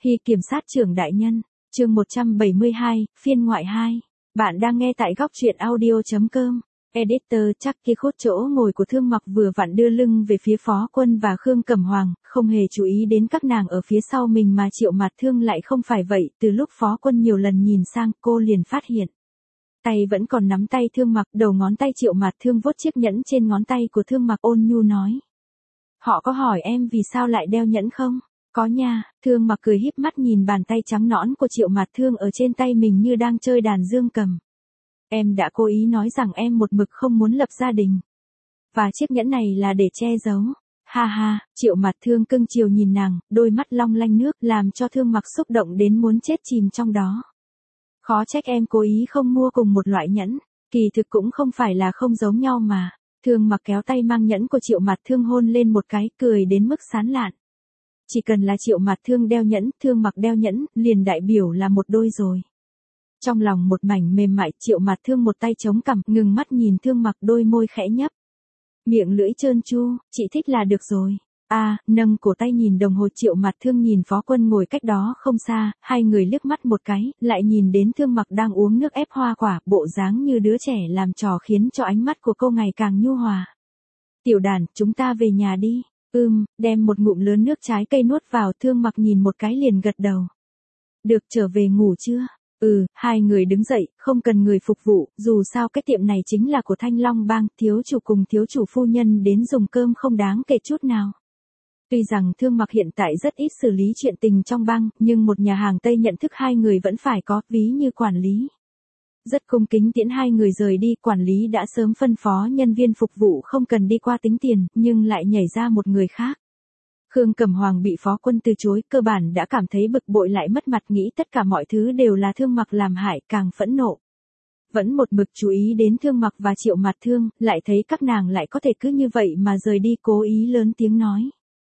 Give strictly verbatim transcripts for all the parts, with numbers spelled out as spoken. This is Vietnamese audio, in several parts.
Hy kiểm sát trưởng đại nhân, chương một trăm bảy mươi hai, phiên ngoại hai. Bạn đang nghe tại góc truyện audio.com. Editor chắc kia khốt chỗ ngồi của Thương Mặc vừa vặn đưa lưng về phía Phó Quân và Khương Cẩm Hoàng, không hề chú ý đến các nàng ở phía sau mình mà Triệu Mạt Thương lại không phải vậy. Từ lúc Phó Quân nhiều lần nhìn sang cô liền phát hiện. Tay vẫn còn nắm tay Thương Mặc, đầu ngón tay Triệu Mạt Thương vuốt chiếc nhẫn trên ngón tay của Thương Mặc ôn nhu nói. Họ có hỏi em vì sao lại đeo nhẫn không? Có nha, Thương Mặc cười híp mắt nhìn bàn tay trắng nõn của Triệu Mạt Thương ở trên tay mình như đang chơi đàn dương cầm. Em đã cố ý nói rằng em một mực không muốn lập gia đình. Và chiếc nhẫn này là để che giấu. Ha ha, Triệu Mạt Thương cưng chiều nhìn nàng, đôi mắt long lanh nước làm cho Thương Mặc xúc động đến muốn chết chìm trong đó. Khó trách em cố ý không mua cùng một loại nhẫn, kỳ thực cũng không phải là không giống nhau mà. Thương Mặc kéo tay mang nhẫn của Triệu Mạt Thương hôn lên một cái, cười đến mức sán lạn. Chỉ cần là Triệu Mạt Thương đeo nhẫn, Thương Mặc đeo nhẫn, liền đại biểu là một đôi rồi. Trong lòng một mảnh mềm mại, Triệu Mạt Thương một tay chống cằm, ngừng mắt nhìn Thương Mặc, đôi môi khẽ nhấp. Miệng lưỡi trơn tru, chị thích là được rồi. A, à, nâng cổ tay nhìn đồng hồ. Triệu Mạt Thương nhìn Phó Quân ngồi cách đó không xa, hai người liếc mắt một cái, lại nhìn đến Thương Mặc đang uống nước ép hoa quả, bộ dáng như đứa trẻ làm trò khiến cho ánh mắt của cô ngày càng nhu hòa. Tiểu Đàn, chúng ta về nhà đi. Ừm, đem một ngụm lớn nước trái cây nuốt vào. Thương Mặc nhìn một cái liền gật đầu. Được, trở về ngủ chưa? Ừ, hai người đứng dậy, không cần người phục vụ, dù sao cái tiệm này chính là của Thanh Long Bang, thiếu chủ cùng thiếu chủ phu nhân đến dùng cơm không đáng kể chút nào. Tuy rằng Thương Mặc hiện tại rất ít xử lý chuyện tình trong bang, nhưng một nhà hàng Tây nhận thức hai người vẫn phải có, ví như quản lý. Rất cung kính tiễn hai người rời đi, quản lý đã sớm phân phó nhân viên phục vụ không cần đi qua tính tiền, nhưng lại nhảy ra một người khác. Khương Cẩm Hoàng bị Phó Quân từ chối, cơ bản đã cảm thấy bực bội lại mất mặt, nghĩ tất cả mọi thứ đều là Thương Mặc làm hại, càng phẫn nộ. Vẫn một mực chú ý đến Thương Mặc và Triệu Mạt Thương, lại thấy các nàng lại có thể cứ như vậy mà rời đi, cố ý lớn tiếng nói.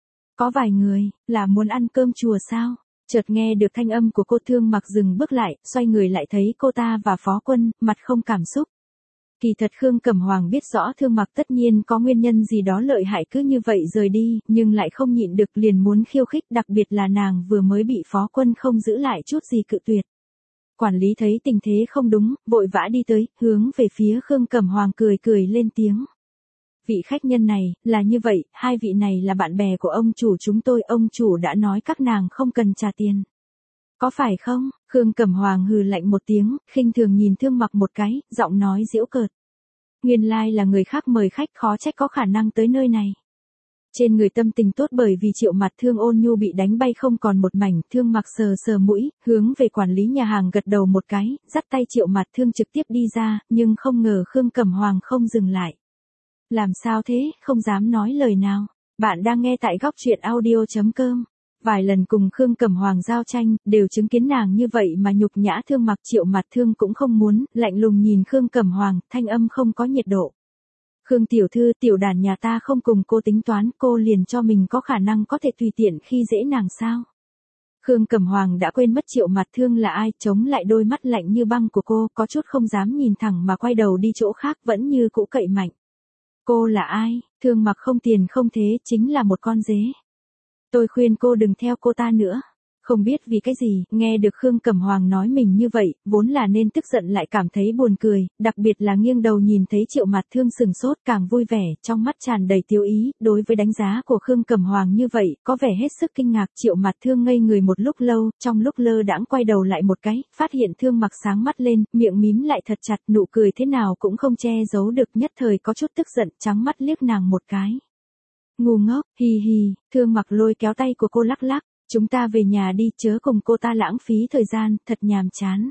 Có vài người, là muốn ăn cơm chùa sao? Chợt nghe được thanh âm của cô, Thương Mặc dừng bước lại, xoay người lại thấy cô ta và Phó Quân, mặt không cảm xúc. Kỳ thật Khương Cẩm Hoàng biết rõ Thương Mặc tất nhiên có nguyên nhân gì đó lợi hại cứ như vậy rời đi, nhưng lại không nhịn được liền muốn khiêu khích, đặc biệt là nàng vừa mới bị Phó Quân không giữ lại chút gì cự tuyệt. Quản lý thấy tình thế không đúng, vội vã đi tới, hướng về phía Khương Cẩm Hoàng cười cười lên tiếng. Vị khách nhân này, là như vậy, hai vị này là bạn bè của ông chủ chúng tôi, ông chủ đã nói các nàng không cần trả tiền. Có phải không? Khương Cẩm Hoàng hừ lạnh một tiếng, khinh thường nhìn Thương Mặc một cái, giọng nói giễu cợt. Nguyên lai là người khác mời khách, khó trách có khả năng tới nơi này. Trên người tâm tình tốt bởi vì Triệu Mạt Thương ôn nhu bị đánh bay không còn một mảnh, Thương Mặc sờ sờ mũi, hướng về quản lý nhà hàng gật đầu một cái, dắt tay Triệu Mạt Thương trực tiếp đi ra, nhưng không ngờ Khương Cẩm Hoàng không dừng lại. Làm sao thế, không dám nói lời nào. Bạn đang nghe tại góc truyện audio.com. Vài lần cùng Khương Cẩm Hoàng giao tranh, đều chứng kiến nàng như vậy mà nhục nhã Thương Mặc. Triệu Mạt Thương cũng không muốn, lạnh lùng nhìn Khương Cẩm Hoàng, thanh âm không có nhiệt độ. Khương tiểu thư, Tiểu Đàn nhà ta không cùng cô tính toán, cô liền cho mình có khả năng có thể tùy tiện khi dễ nàng sao? Khương Cẩm Hoàng đã quên mất Triệu Mạt Thương là ai, chống lại đôi mắt lạnh như băng của cô, có chút không dám nhìn thẳng mà quay đầu đi chỗ khác, vẫn như cũ cậy mạnh. Cô là ai? Thương Mặc không tiền không thế, chính là một con dế. Tôi khuyên cô đừng theo cô ta nữa. Không biết vì cái gì, nghe được Khương Cẩm Hoàng nói mình như vậy, vốn là nên tức giận lại cảm thấy buồn cười, đặc biệt là nghiêng đầu nhìn thấy Triệu Mạt Thương sừng sốt càng vui vẻ, trong mắt tràn đầy tiêu ý, đối với đánh giá của Khương Cẩm Hoàng như vậy, có vẻ hết sức kinh ngạc. Triệu Mạt Thương ngây người một lúc lâu, trong lúc lơ đãng quay đầu lại một cái, phát hiện Thương Mặc sáng mắt lên, miệng mím lại thật chặt, nụ cười thế nào cũng không che giấu được, nhất thời có chút tức giận, trắng mắt liếc nàng một cái. Ngu ngốc, hì hì, Thương Mặc lôi kéo tay của cô lắc lắc. Chúng ta về nhà đi, chớ cùng cô ta lãng phí thời gian, thật nhàm chán.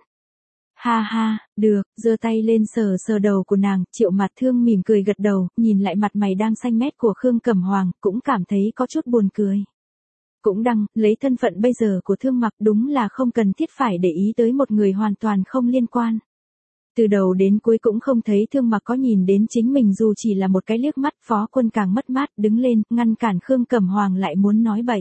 Ha ha, được, giơ tay lên sờ sờ đầu của nàng, Triệu Mạt Thương mỉm cười gật đầu, nhìn lại mặt mày đang xanh mét của Khương Cẩm Hoàng, cũng cảm thấy có chút buồn cười. Cũng đăng, lấy thân phận bây giờ của Thương Mặc đúng là không cần thiết phải để ý tới một người hoàn toàn không liên quan. Từ đầu đến cuối cũng không thấy Thương Mặc có nhìn đến chính mình dù chỉ là một cái liếc mắt. Phó Quân càng mất mát, đứng lên, ngăn cản Khương Cẩm Hoàng lại muốn nói bậy.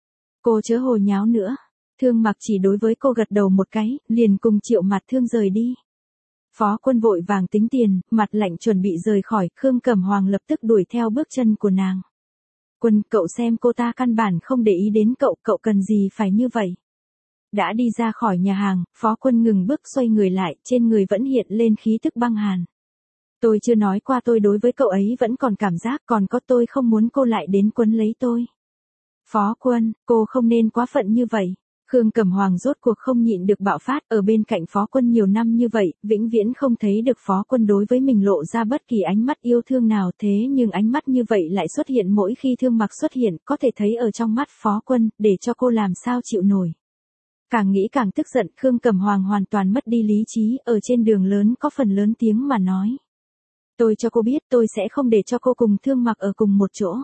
Cô chớ hồ nháo nữa. Thương Mặc chỉ đối với cô gật đầu một cái, liền cùng Triệu Mạt Thương rời đi. Phó Quân vội vàng tính tiền, mặt lạnh chuẩn bị rời khỏi, Khương Cẩm Hoàng lập tức đuổi theo bước chân của nàng. Quân, cậu xem cô ta căn bản không để ý đến cậu, cậu cần gì phải như vậy? Đã đi ra khỏi nhà hàng, Phó Quân ngừng bước xoay người lại, trên người vẫn hiện lên khí tức băng hàn. Tôi chưa nói qua tôi đối với cậu ấy vẫn còn cảm giác, còn có tôi không muốn cô lại đến quấn lấy tôi. Phó Quân, cô không nên quá phận như vậy. Khương Cẩm Hoàng rốt cuộc không nhịn được bạo phát, ở bên cạnh Phó Quân nhiều năm như vậy, vĩnh viễn không thấy được Phó Quân đối với mình lộ ra bất kỳ ánh mắt yêu thương nào, thế nhưng ánh mắt như vậy lại xuất hiện mỗi khi Thương Mặc xuất hiện, có thể thấy ở trong mắt Phó Quân, để cho cô làm sao chịu nổi. Càng nghĩ càng tức giận, Khương Cẩm Hoàng hoàn toàn mất đi lý trí, ở trên đường lớn có phần lớn tiếng mà nói. Tôi cho cô biết tôi sẽ không để cho cô cùng Thương Mặc ở cùng một chỗ.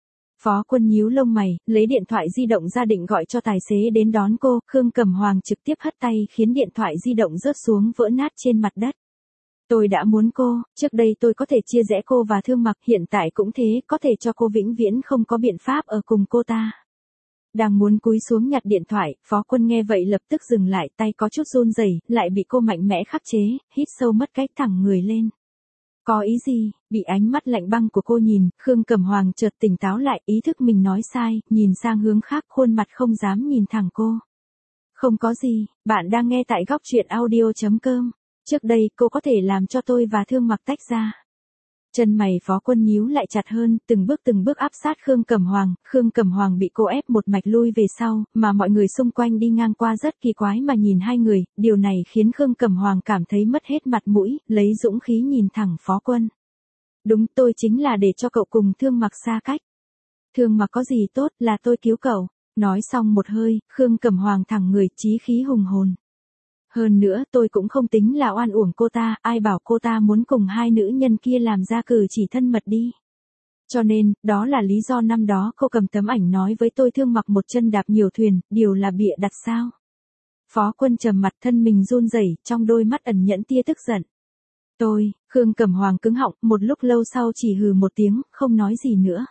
Phó Quân nhíu lông mày, lấy điện thoại di động ra định gọi cho tài xế đến đón cô, Khương Cẩm Hoàng trực tiếp hất tay khiến điện thoại di động rớt xuống vỡ nát trên mặt đất. Tôi đã muốn cô, trước đây tôi có thể chia rẽ cô và Thương Mặc, hiện tại cũng thế, có thể cho cô vĩnh viễn không có biện pháp ở cùng cô ta. Đang muốn cúi xuống nhặt điện thoại, Phó Quân nghe vậy lập tức dừng lại, tay có chút run rẩy, lại bị cô mạnh mẽ khắc chế, hít sâu mất cách thẳng người lên. Có ý gì? Bị ánh mắt lạnh băng của cô nhìn, Khương Cẩm Hoàng chợt tỉnh táo lại, ý thức mình nói sai, nhìn sang hướng khác, khuôn mặt không dám nhìn thẳng cô. Không có gì, bạn đang nghe tại góc truyện audio chấm com. Trước đây cô có thể làm cho tôi và Thương Mặc tách ra. Chân mày Phó Quân nhíu lại chặt hơn, từng bước từng bước áp sát Khương Cẩm Hoàng, Khương Cẩm Hoàng bị cô ép một mạch lui về sau, mà mọi người xung quanh đi ngang qua rất kỳ quái mà nhìn hai người, điều này khiến Khương Cẩm Hoàng cảm thấy mất hết mặt mũi, lấy dũng khí nhìn thẳng Phó Quân. Đúng, tôi chính là để cho cậu cùng Thương Mặc xa cách. Thương Mặc có gì tốt, là tôi cứu cậu. Nói xong một hơi, Khương Cẩm Hoàng thẳng người, chí khí hùng hồn. Hơn nữa tôi cũng không tính là oan uổng cô ta, ai bảo cô ta muốn cùng hai nữ nhân kia làm ra cử chỉ thân mật đi. Cho nên, đó là lý do năm đó cô cầm tấm ảnh nói với tôi Thương Mặc một chân đạp nhiều thuyền, điều là bịa đặt sao. Phó Quân trầm mặt, thân mình run rẩy, trong đôi mắt ẩn nhẫn tia tức giận. Tôi, Khương Cẩm Hoàng cứng họng, một lúc lâu sau chỉ hừ một tiếng, không nói gì nữa.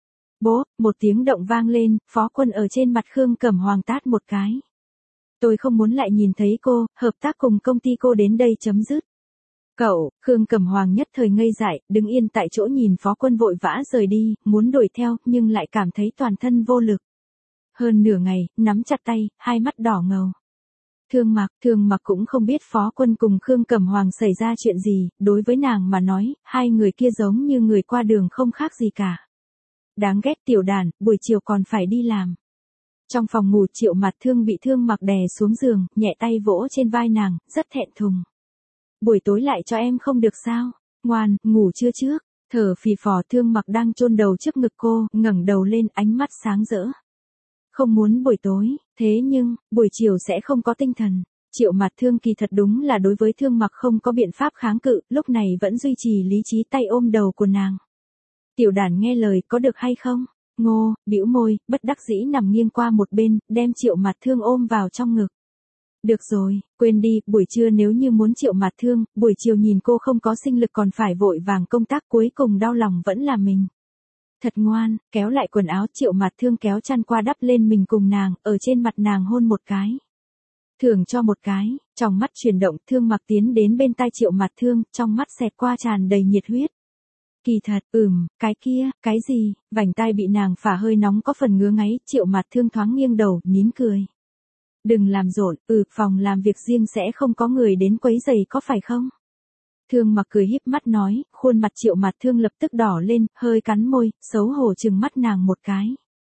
Bố, một tiếng động vang lên, Phó Quân ở trên mặt Khương Cẩm Hoàng tát một cái. Tôi không muốn lại nhìn thấy cô, hợp tác cùng công ty cô đến đây chấm dứt. Cậu, Khương Cẩm Hoàng nhất thời ngây dại, đứng yên tại chỗ nhìn Phó Quân vội vã rời đi, muốn đuổi theo, nhưng lại cảm thấy toàn thân vô lực. Hơn nửa ngày, nắm chặt tay, hai mắt đỏ ngầu. Thương Mặc, Thương Mặc cũng không biết Phó Quân cùng Khương Cẩm Hoàng xảy ra chuyện gì, đối với nàng mà nói, hai người kia giống như người qua đường không khác gì cả. Đáng ghét tiểu đàn, buổi chiều còn phải đi làm. Trong phòng ngủ Triệu Mạt Thương bị Thương Mặc đè xuống giường, nhẹ tay vỗ trên vai nàng, rất thẹn thùng. Buổi tối lại cho em không được sao? Ngoan, ngủ chưa trước? Thở phì phò, Thương Mặc đang chôn đầu trước ngực cô, ngẩng đầu lên, ánh mắt sáng rỡ. Không muốn buổi tối, thế nhưng, buổi chiều sẽ không có tinh thần. Triệu Mạt Thương kỳ thật đúng là đối với Thương Mặc không có biện pháp kháng cự, lúc này vẫn duy trì lý trí, tay ôm đầu của nàng. Tiểu đàn nghe lời, có được hay không? Ngô, bĩu môi, bất đắc dĩ nằm nghiêng qua một bên, đem Triệu Mạt Thương ôm vào trong ngực. Được rồi, quên đi, buổi trưa nếu như muốn Triệu Mạt Thương, buổi chiều nhìn cô không có sinh lực còn phải vội vàng công tác, cuối cùng đau lòng vẫn là mình. Thật ngoan, kéo lại quần áo, Triệu Mạt Thương kéo chăn qua đắp lên mình cùng nàng, ở trên mặt nàng hôn một cái. Thưởng cho một cái, trong mắt chuyển động, Thương Mặc tiến đến bên tai Triệu Mạt Thương, trong mắt xẹt qua tràn đầy nhiệt huyết. Kỳ thật, ừm, cái kia, cái gì, vành tai bị nàng phả hơi nóng có phần ngứa ngáy, Triệu Mạt Thương thoáng nghiêng đầu, nín cười. Đừng làm rộn, ừ, phòng làm việc riêng sẽ không có người đến quấy rầy có phải không? Thương Mặc cười híp mắt nói, khuôn mặt Triệu Mạt Thương lập tức đỏ lên, hơi cắn môi, xấu hổ trừng mắt nàng một cái.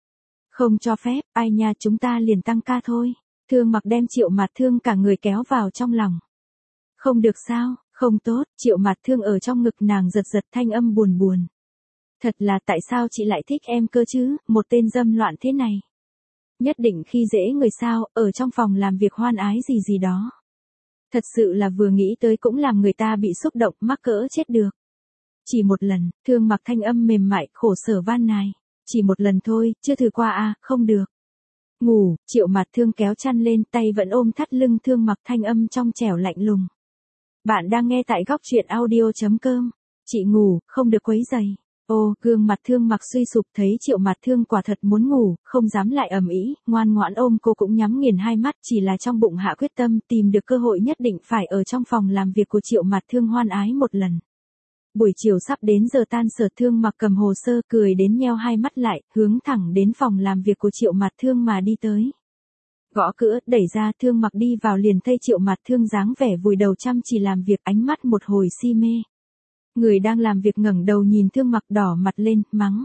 Không cho phép, ai nha, chúng ta liền tăng ca thôi. Thương Mặc đem Triệu Mạt Thương cả người kéo vào trong lòng. Không được sao, không tốt, Triệu Mạt Thương ở trong ngực nàng giật giật, thanh âm buồn buồn. Thật là tại sao chị lại thích em cơ chứ, một tên dâm loạn thế này. Nhất định khi dễ người sao, ở trong phòng làm việc hoan ái gì gì đó. Thật sự là vừa nghĩ tới cũng làm người ta bị xúc động, mắc cỡ chết được. Chỉ một lần, Thương Mặc thanh âm mềm mại, khổ sở van nài. Chỉ một lần thôi, chưa thử qua à, không được. Ngủ, Triệu Mạt Thương kéo chăn lên, tay vẫn ôm thắt lưng Thương Mặc, thanh âm trong trẻo lạnh lùng. Bạn đang nghe tại góc truyện audio chấm com. Chị ngủ, không được quấy rầy. Ô, gương mặt Thương Mặc suy sụp, thấy Triệu Mạt Thương quả thật muốn ngủ, không dám lại ầm ĩ, ngoan ngoãn ôm cô cũng nhắm nghiền hai mắt, chỉ là trong bụng hạ quyết tâm tìm được cơ hội nhất định phải ở trong phòng làm việc của Triệu Mạt Thương hoan ái một lần. Buổi chiều sắp đến giờ tan sở, Thương Mặc cầm hồ sơ, cười đến nheo hai mắt lại, hướng thẳng đến phòng làm việc của Triệu Mạt Thương mà đi tới. Gõ cửa, đẩy ra, Thương Mặc đi vào liền thấy Triệu Mạt Thương dáng vẻ vùi đầu chăm chỉ làm việc, ánh mắt một hồi si mê. Người đang làm việc ngẩng đầu nhìn Thương Mặc đỏ mặt lên, mắng.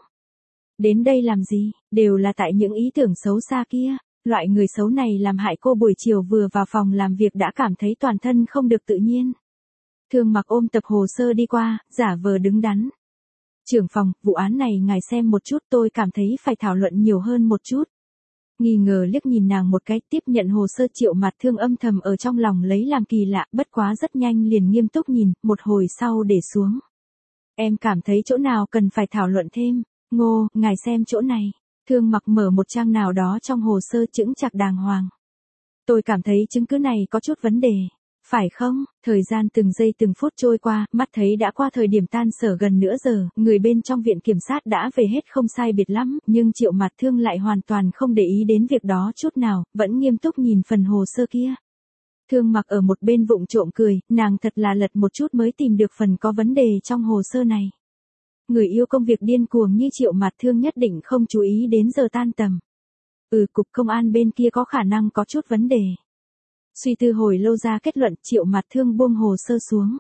Đến đây làm gì, đều là tại những ý tưởng xấu xa kia, loại người xấu này làm hại cô. Buổi chiều vừa vào phòng làm việc đã cảm thấy toàn thân không được tự nhiên. Thương Mặc ôm tập hồ sơ đi qua, giả vờ đứng đắn. Trưởng phòng, vụ án này ngài xem một chút, tôi cảm thấy phải thảo luận nhiều hơn một chút. Nghi ngờ liếc nhìn nàng một cái, tiếp nhận hồ sơ. Triệu Mạt Thương âm thầm ở trong lòng lấy làm kỳ lạ, bất quá rất nhanh liền nghiêm túc nhìn, một hồi sau để xuống. Em cảm thấy chỗ nào cần phải thảo luận thêm. Ngô, ngài xem chỗ này. Thương Mặc mở một trang nào đó trong hồ sơ chững chạc đàng hoàng. Tôi cảm thấy chứng cứ này có chút vấn đề. Phải không? Thời gian từng giây từng phút trôi qua, mắt thấy đã qua thời điểm tan sở gần nửa giờ, người bên trong viện kiểm sát đã về hết không sai biệt lắm, nhưng Triệu Mạt Thương lại hoàn toàn không để ý đến việc đó chút nào, vẫn nghiêm túc nhìn phần hồ sơ kia. Thương Mặc ở một bên vụng trộm cười, nàng thật là lật một chút mới tìm được phần có vấn đề trong hồ sơ này. Người yêu công việc điên cuồng như Triệu Mạt Thương nhất định không chú ý đến giờ tan tầm. Ừ, cục công an bên kia có khả năng có chút vấn đề. Suy tư hồi lâu ra kết luận, Triệu Mạt Thương buông hồ sơ xuống.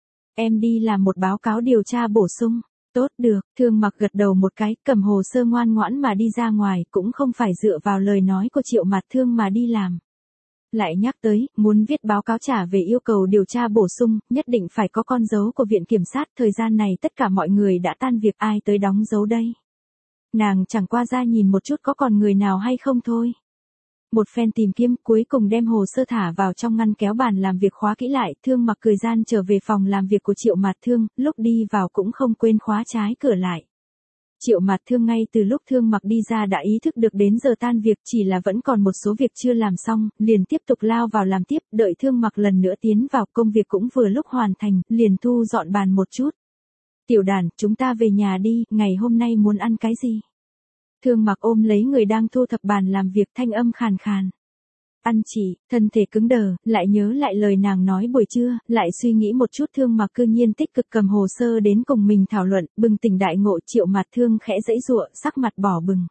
Em đi làm một báo cáo điều tra bổ sung. Tốt được, Thương Mặc gật đầu một cái, cầm hồ sơ ngoan ngoãn mà đi ra ngoài, cũng không phải dựa vào lời nói của Triệu Mạt Thương mà đi làm. Lại nhắc tới, muốn viết báo cáo trả về yêu cầu điều tra bổ sung, nhất định phải có con dấu của viện kiểm sát. Thời gian này tất cả mọi người đã tan việc, ai tới đóng dấu đây. Nàng chẳng qua ra nhìn một chút có còn người nào hay không thôi. Một phen tìm kiếm, cuối cùng đem hồ sơ thả vào trong ngăn kéo bàn làm việc, khóa kỹ lại. Thương Mặc cười gian trở về phòng làm việc của Triệu Mạt Thương, lúc đi vào cũng không quên khóa trái cửa lại. Triệu Mạt Thương ngay từ lúc Thương Mặc đi ra đã ý thức được đến giờ tan việc, chỉ là vẫn còn một số việc chưa làm xong, liền tiếp tục lao vào làm tiếp. Đợi Thương Mặc lần nữa tiến vào, công việc cũng vừa lúc hoàn thành, liền thu dọn bàn một chút. Tiểu Đàn, chúng ta về nhà đi, ngày hôm nay muốn ăn cái gì? Thương Mặc ôm lấy người đang thu thập bàn làm việc, thanh âm khàn khàn. Ăn chị, thân thể cứng đờ, lại nhớ lại lời nàng nói buổi trưa, lại suy nghĩ một chút. Thương Mặc cư nhiên tích cực cầm hồ sơ đến cùng mình thảo luận, bừng tỉnh đại ngộ. Triệu Mạt Thương khẽ giãy giụa, sắc mặt bỏ bừng.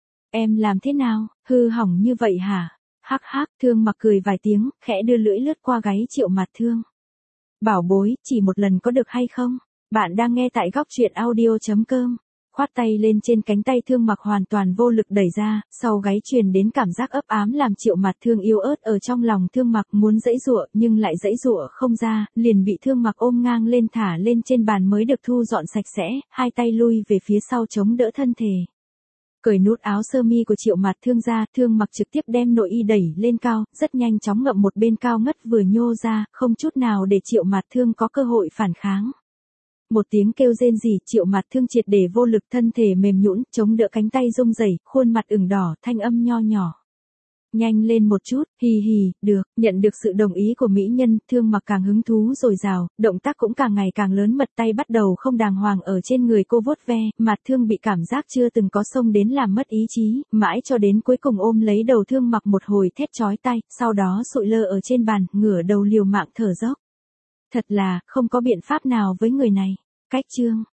Em làm thế nào, hư hỏng như vậy hả? Hắc hắc, Thương Mặc cười vài tiếng, khẽ đưa lưỡi lướt qua gáy Triệu Mạt Thương. Bảo bối, chỉ một lần có được hay không? Bạn đang nghe tại góc truyện audio chấm com. Khoát tay lên trên cánh tay Thương Mặc hoàn toàn vô lực đẩy ra, sau gáy truyền đến cảm giác ấp ám làm Triệu Mạt Thương yếu ớt ở trong lòng. Thương Mặc muốn giãy giụa nhưng lại giãy giụa không ra, liền bị Thương Mặc ôm ngang lên thả lên trên bàn mới được thu dọn sạch sẽ, hai tay lui về phía sau chống đỡ thân thể. Cởi nút áo sơ mi của Triệu Mạt Thương ra, Thương Mặc trực tiếp đem nội y đẩy lên cao, rất nhanh chóng ngậm một bên cao ngất vừa nhô ra, không chút nào để Triệu Mạt Thương có cơ hội phản kháng. Một tiếng kêu rên rỉ, Triệu Mạt Thương triệt để vô lực, thân thể mềm nhũn, chống đỡ cánh tay rung rẩy, khuôn mặt ửng đỏ, thanh âm nho nhỏ. Nhanh lên một chút, hì hì, được, nhận được sự đồng ý của mỹ nhân, Thương Mặc càng hứng thú dồi dào, động tác cũng càng ngày càng lớn mật, tay bắt đầu không đàng hoàng ở trên người cô vuốt ve. Mạt Thương bị cảm giác chưa từng có xông đến làm mất ý chí, mãi cho đến cuối cùng ôm lấy đầu Thương Mặc một hồi thét chói tai, sau đó sụi lơ ở trên bàn, ngửa đầu liều mạng thở dốc. Thật là, không có biện pháp nào với người này. Cách chương